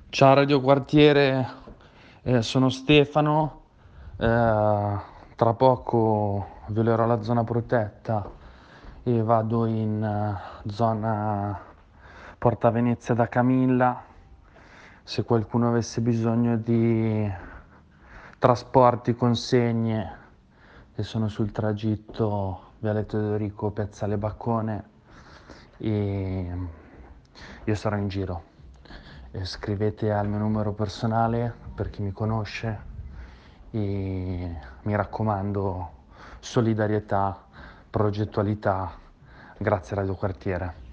Ciao Radio Quartiere, sono Stefano, tra poco violerò la zona protetta e vado in zona Porta Venezia da Camilla. Se qualcuno avesse bisogno di trasporti, consegne, e sono sul tragitto Vialetto Teodorico, Piazzale Baccone e io sarò in giro. Scrivete al mio numero personale per chi mi conosce e mi raccomando solidarietà, progettualità. Grazie Radio Quartiere.